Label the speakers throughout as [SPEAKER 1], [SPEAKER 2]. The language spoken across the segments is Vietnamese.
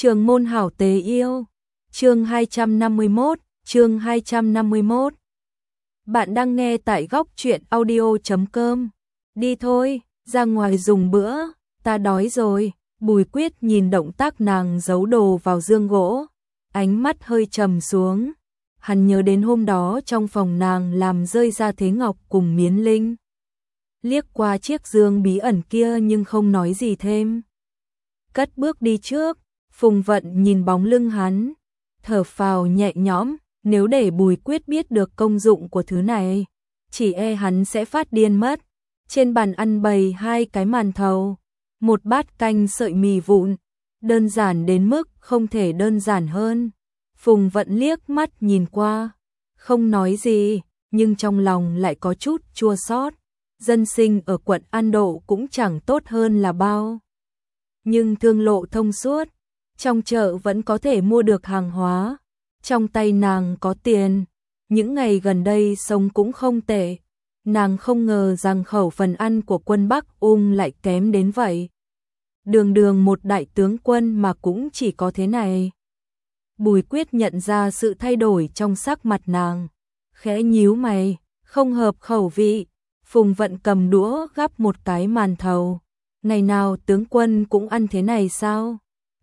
[SPEAKER 1] Trường môn hảo tế yêu. Chương 251. Bạn đang nghe tại góc truyện audio.com. Đi thôi, ra ngoài dùng bữa, ta đói rồi. Bùi Quyết nhìn động tác nàng giấu đồ vào dương gỗ, ánh mắt hơi trầm xuống. Hắn nhớ đến hôm đó trong phòng nàng làm rơi ra thế ngọc cùng miến linh. Liếc qua chiếc dương bí ẩn kia nhưng không nói gì thêm. Cất bước đi trước, Phùng Vận nhìn bóng lưng hắn, thở phào nhẹ nhõm, nếu để Bùi Quyết biết được công dụng của thứ này, chỉ e hắn sẽ phát điên mất. Trên bàn ăn bày 2 cái màn thầu, một bát canh sợi mì vụn, đơn giản đến mức không thể đơn giản hơn. Phùng Vận liếc mắt nhìn qua, không nói gì, nhưng trong lòng lại có chút chua xót. Dân sinh ở quận An Độ cũng chẳng tốt hơn là bao. Nhưng thương lộ thông suốt, trong chợ vẫn có thể mua được hàng hóa, trong tay nàng có tiền, những ngày gần đây sống cũng không tệ. Nàng không ngờ rằng khẩu phần ăn của quân Bắc lại kém đến vậy. Đường một đại tướng quân mà cũng chỉ có thế này. Bùi Quyết nhận ra sự thay đổi trong sắc mặt nàng, khẽ nhíu mày, không hợp khẩu vị. Phùng Vận cầm đũa gắp một cái màn thầu. Ngày nào tướng quân cũng ăn thế này sao?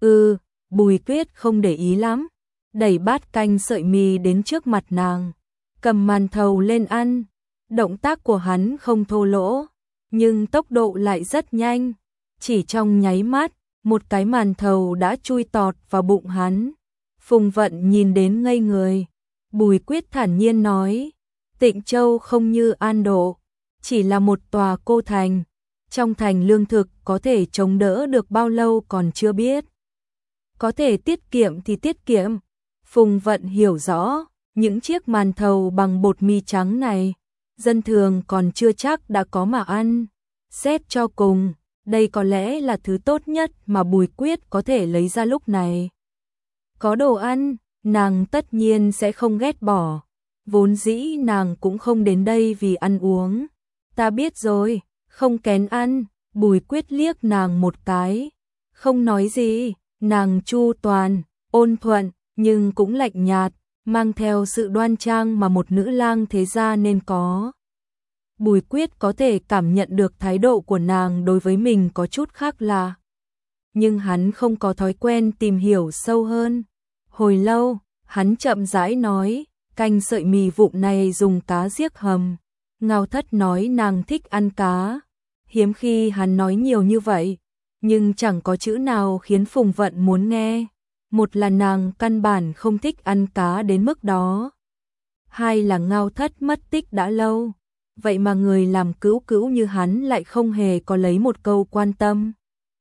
[SPEAKER 1] Bùi Quyết không để ý lắm, đẩy bát canh sợi mì đến trước mặt nàng, cầm màn thầu lên ăn. Động tác của hắn không thô lỗ, nhưng tốc độ lại rất nhanh. Chỉ trong nháy mắt, một cái màn thầu đã chui tọt vào bụng hắn. Phùng Vận nhìn đến ngây người. Bùi Quyết thản nhiên nói, Tịnh Châu không như An Độ, chỉ là một tòa cô thành. Trong thành lương thực có thể chống đỡ được bao lâu còn chưa biết. Có thể tiết kiệm thì tiết kiệm. Phùng Vận hiểu rõ, những chiếc màn thầu bằng bột mì trắng này, dân thường còn chưa chắc đã có mà ăn. Xét cho cùng, đây có lẽ là thứ tốt nhất mà Bùi Quyết có thể lấy ra lúc này. Có đồ ăn, nàng tất nhiên sẽ không ghét bỏ. Vốn dĩ nàng cũng không đến đây vì ăn uống. Ta biết rồi, không kén ăn. Bùi Quyết liếc nàng một cái, không nói gì. Nàng chu toàn, ôn thuận, nhưng cũng lạnh nhạt, mang theo sự đoan trang mà một nữ lang thế gia nên có. Bùi Quyết có thể cảm nhận được thái độ của nàng đối với mình có chút khác lạ. Nhưng hắn không có thói quen tìm hiểu sâu hơn. Hồi lâu, hắn chậm rãi nói, canh sợi mì vụn này dùng cá giếc hầm. Ngao Thất nói nàng thích ăn cá. Hiếm khi hắn nói nhiều như vậy, nhưng chẳng có chữ nào khiến Phùng Vận muốn nghe. Một là nàng căn bản không thích ăn cá đến mức đó. Hai là Ngao Thất mất tích đã lâu. Vậy mà người làm cữu như hắn lại không hề có lấy một câu quan tâm.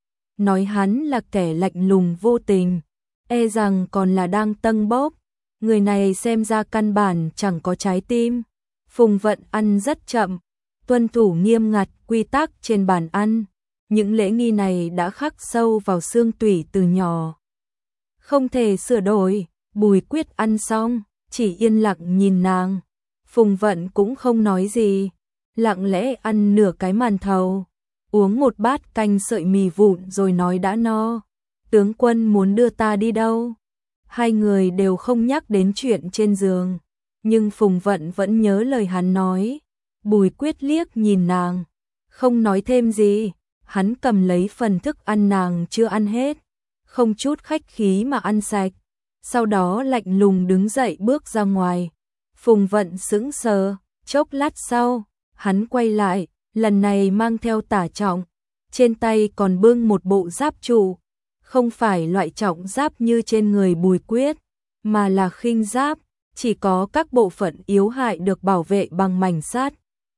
[SPEAKER 1] Nói hắn là kẻ lạnh lùng vô tình, e rằng còn là đang tâng bốc. Người này xem ra căn bản chẳng có trái tim. Phùng Vận ăn rất chậm, tuân thủ nghiêm ngặt quy tắc trên bàn ăn. Những lễ nghi này đã khắc sâu vào xương tủy từ nhỏ, không thể sửa đổi. Bùi Quyết ăn xong, chỉ yên lặng nhìn nàng. Phùng Vận cũng không nói gì, lặng lẽ ăn nửa cái màn thầu, uống một bát canh sợi mì vụn rồi nói đã no. Tướng quân muốn đưa ta đi đâu? Hai người đều không nhắc đến chuyện trên giường, nhưng Phùng Vận vẫn nhớ lời hắn nói. Bùi Quyết liếc nhìn nàng, không nói thêm gì. Hắn cầm lấy phần thức ăn nàng chưa ăn hết, không chút khách khí mà ăn sạch. Sau đó lạnh lùng đứng dậy bước ra ngoài. Phùng Vận sững sờ, chốc lát sau, hắn quay lại, lần này mang theo tả trọng, trên tay còn bưng một bộ giáp trụ, không phải loại trọng giáp như trên người Bùi Quyết, mà là khinh giáp, chỉ có các bộ phận yếu hại được bảo vệ bằng mảnh sắt.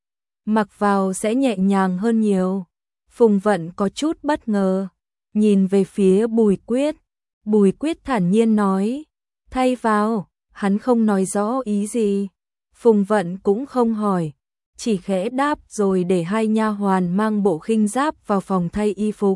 [SPEAKER 1] Mặc vào sẽ nhẹ nhàng hơn nhiều. Phùng Vận có chút bất ngờ, nhìn về phía Bùi Quyết. Bùi Quyết thản nhiên nói, thay vào. Hắn không nói rõ ý gì. Phùng Vận cũng không hỏi, chỉ khẽ đáp rồi để hai nha hoàn mang bộ khinh giáp vào phòng thay y phục.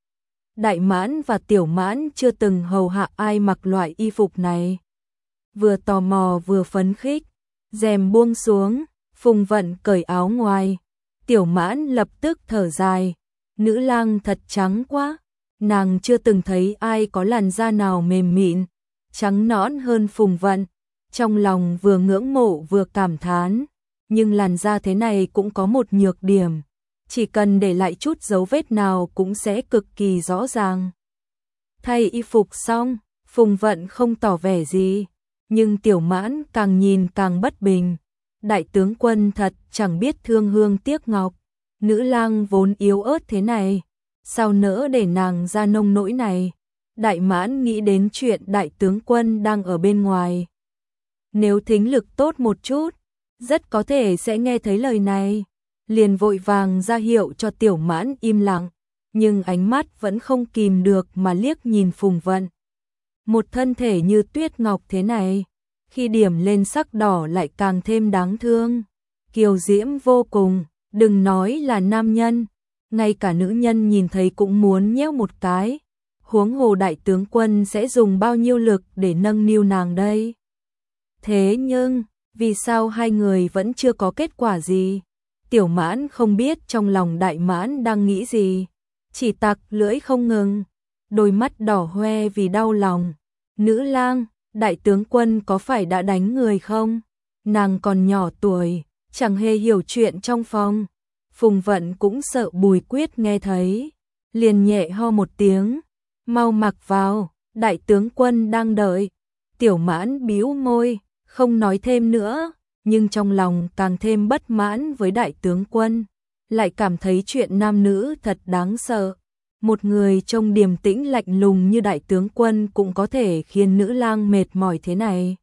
[SPEAKER 1] Đại Mãn và Tiểu Mãn chưa từng hầu hạ ai mặc loại y phục này. Vừa tò mò vừa phấn khích, rèm buông xuống, Phùng Vận cởi áo ngoài. Tiểu Mãn lập tức thở dài, nữ lang thật trắng quá. Nàng chưa từng thấy ai có làn da nào mềm mịn, trắng nõn hơn Phùng Vận. Trong lòng vừa ngưỡng mộ vừa cảm thán, nhưng làn da thế này cũng có một nhược điểm, chỉ cần để lại chút dấu vết nào cũng sẽ cực kỳ rõ ràng. Thay y phục xong, Phùng Vận không tỏ vẻ gì, nhưng Tiểu Mãn càng nhìn càng bất bình. Đại tướng quân thật chẳng biết thương hương tiếc ngọc, nữ lang vốn yếu ớt thế này, sao nỡ để nàng ra nông nỗi này. Đại Mãn nghĩ đến chuyện đại tướng quân đang ở bên ngoài. Nếu thính lực tốt một chút, rất có thể sẽ nghe thấy lời này. Liền vội vàng ra hiệu cho Tiểu Mãn im lặng, nhưng ánh mắt vẫn không kìm được mà liếc nhìn Phùng Vận. Một thân thể như tuyết ngọc thế này, khi điểm lên sắc đỏ lại càng thêm đáng thương, kiều diễm vô cùng, đừng nói là nam nhân, ngay cả nữ nhân nhìn thấy cũng muốn nhéo một cái. Huống hồ đại tướng quân sẽ dùng bao nhiêu lực để nâng niu nàng đây. Thế nhưng, vì sao hai người vẫn chưa có kết quả gì? Tiểu Mãn không biết trong lòng Đại Mãn đang nghĩ gì, chỉ tặc lưỡi không ngừng, đôi mắt đỏ hoe vì đau lòng. Nữ lang, đại tướng quân có phải đã đánh người không? Nàng còn nhỏ tuổi, chẳng hề hiểu chuyện trong phòng. Phùng Vận cũng sợ Bùi Quyết nghe thấy, liền nhẹ ho một tiếng, mau mặc vào, đại tướng quân đang đợi. Tiểu Mãn bĩu môi, không nói thêm nữa, nhưng trong lòng càng thêm bất mãn với đại tướng quân, lại cảm thấy chuyện nam nữ thật đáng sợ. Một người trông điềm tĩnh lạnh lùng như đại tướng quân cũng có thể khiến nữ lang mệt mỏi thế này.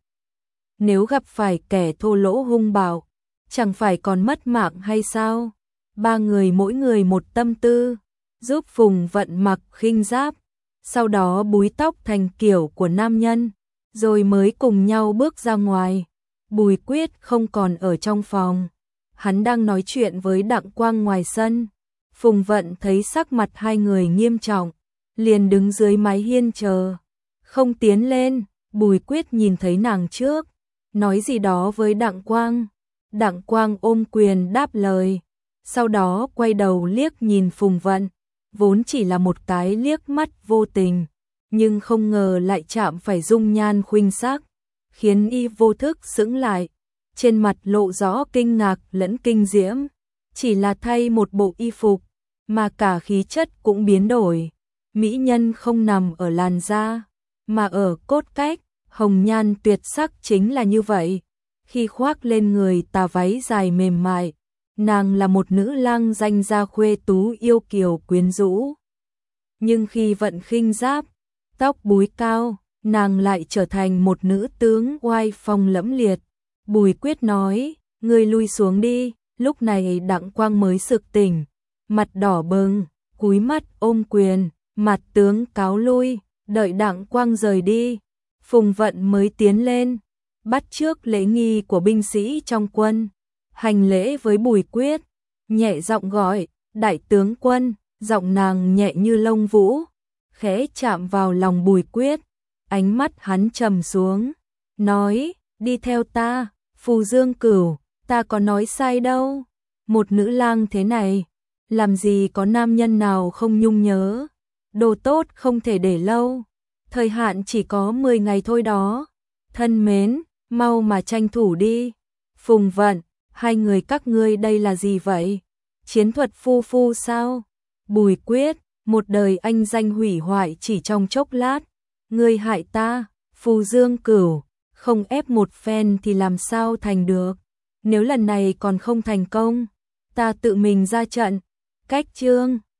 [SPEAKER 1] Nếu gặp phải kẻ thô lỗ hung bạo, chẳng phải còn mất mạng hay sao? Ba người mỗi người một tâm tư, giúp Phùng Vận mặc khinh giáp, sau đó búi tóc thành kiểu của nam nhân, rồi mới cùng nhau bước ra ngoài. Bùi Quyết không còn ở trong phòng, hắn đang nói chuyện với Đặng Quang ngoài sân. Phùng Vận thấy sắc mặt hai người nghiêm trọng, liền đứng dưới mái hiên chờ, không tiến lên. Bùi Quyết nhìn thấy nàng trước, nói gì đó với Đặng Quang. Đặng Quang ôm quyền đáp lời, sau đó quay đầu liếc nhìn Phùng Vận, vốn chỉ là một cái liếc mắt vô tình, nhưng không ngờ lại chạm phải dung nhan khuynh sắc, khiến y vô thức sững lại, trên mặt lộ rõ kinh ngạc lẫn kinh diễm. Chỉ là thay một bộ y phục, mà cả khí chất cũng biến đổi. Mỹ nhân không nằm ở làn da, mà ở cốt cách, hồng nhan tuyệt sắc chính là như vậy. Khi khoác lên người tà váy dài mềm mại, nàng là một nữ lang danh gia khuê tú yêu kiều quyến rũ. Nhưng khi vận khinh giáp, tóc búi cao, nàng lại trở thành một nữ tướng oai phong lẫm liệt. Bùi Quyết nói, ngươi lui xuống đi. Lúc này Đặng Quang mới sực tỉnh, mặt đỏ bừng, cúi mắt ôm quyền, mặt tướng cáo lui. Đợi Đặng Quang rời đi, Phùng Vận mới tiến lên, bắt chước lễ nghi của binh sĩ trong quân, hành lễ với Bùi Quyết, nhẹ giọng gọi, đại tướng quân. Giọng nàng nhẹ như lông vũ, khẽ chạm vào lòng Bùi Quyết. Ánh mắt hắn trầm xuống, nói, đi theo ta, Phù Dương Cửu, ta có nói sai đâu. Một nữ lang thế này, làm gì có nam nhân nào không nhung nhớ. Đồ tốt không thể để lâu, thời hạn chỉ có 10 ngày thôi đó. Thân mến, mau mà tranh thủ đi. Phùng Vận, hai người các ngươi đây là gì vậy? Chiến thuật phu phu sao? Bùi Quyết, một đời anh danh hủy hoại chỉ trong chốc lát. Ngươi hại ta, Phù Dương Cửu, không ép một phen thì làm sao thành được. Nếu lần này còn không thành công, ta tự mình ra trận. Cách chương